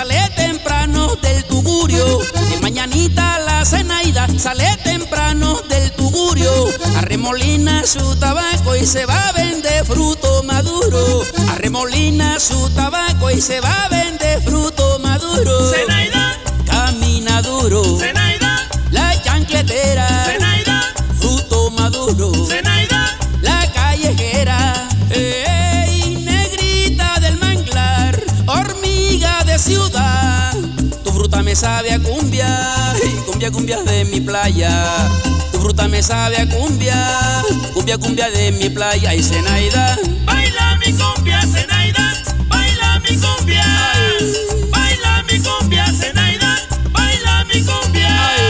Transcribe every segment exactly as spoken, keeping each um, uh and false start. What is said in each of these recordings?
sale temprano del Tugurio. De mañanita la Zenaida sale temprano del Tugurio. Arremolina su tabaco y se va a vender fruto maduro. Arremolina su tabaco y se va a vender fruto maduro. Zenaida, camina duro. Zenaida, la chancletera. Zenaida, fruto maduro. Zenaida, la callejera. Ey, negrita del manglar, hormiga de ciudad, tu fruta me sabe a cumbia, cumbia, cumbia de mi playa. Tu fruta me sabe a cumbia, cumbia, cumbia de mi playa. Y Zenaida, baila mi cumbia, Zenaida, baila mi cumbia, baila mi cumbia, Zenaida, baila mi cumbia.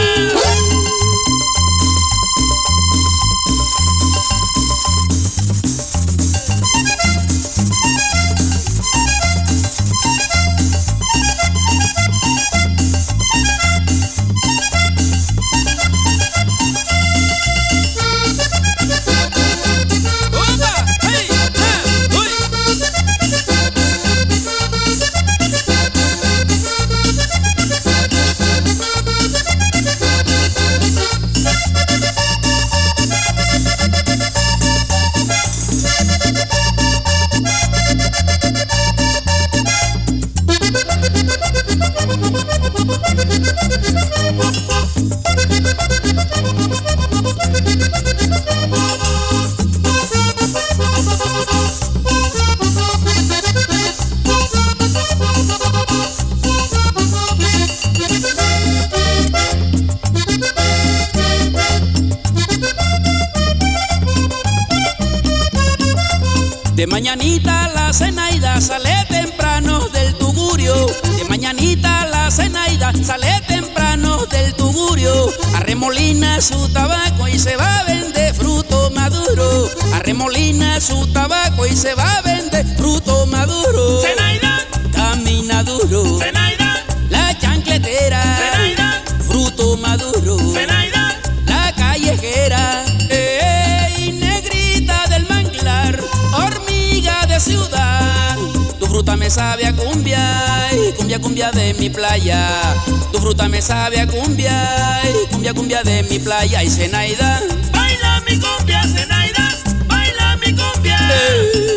de mañanita la Zenaida sale temprano del Tugurio. De mañanita la Zenaida sale temprano del Tugurio. Arremolina su tabaco y se va a vender fruto maduro. Arremolina su tabaco y se va a vender fruto maduro. Zenaida, camina duro. Zenaida, la chancletera. Zenaida, fruto maduro. Zenaida, la callejera. Ey, negrita del manglar, hormiga de ciudad, tu fruta me sabe a cumbia, y cumbia, cumbia de mi playa. Tu fruta me sabe a cumbia, y cumbia, cumbia de mi playa. Y Zenaida, baila mi cumbia, Zenaida, baila mi cumbia. eh.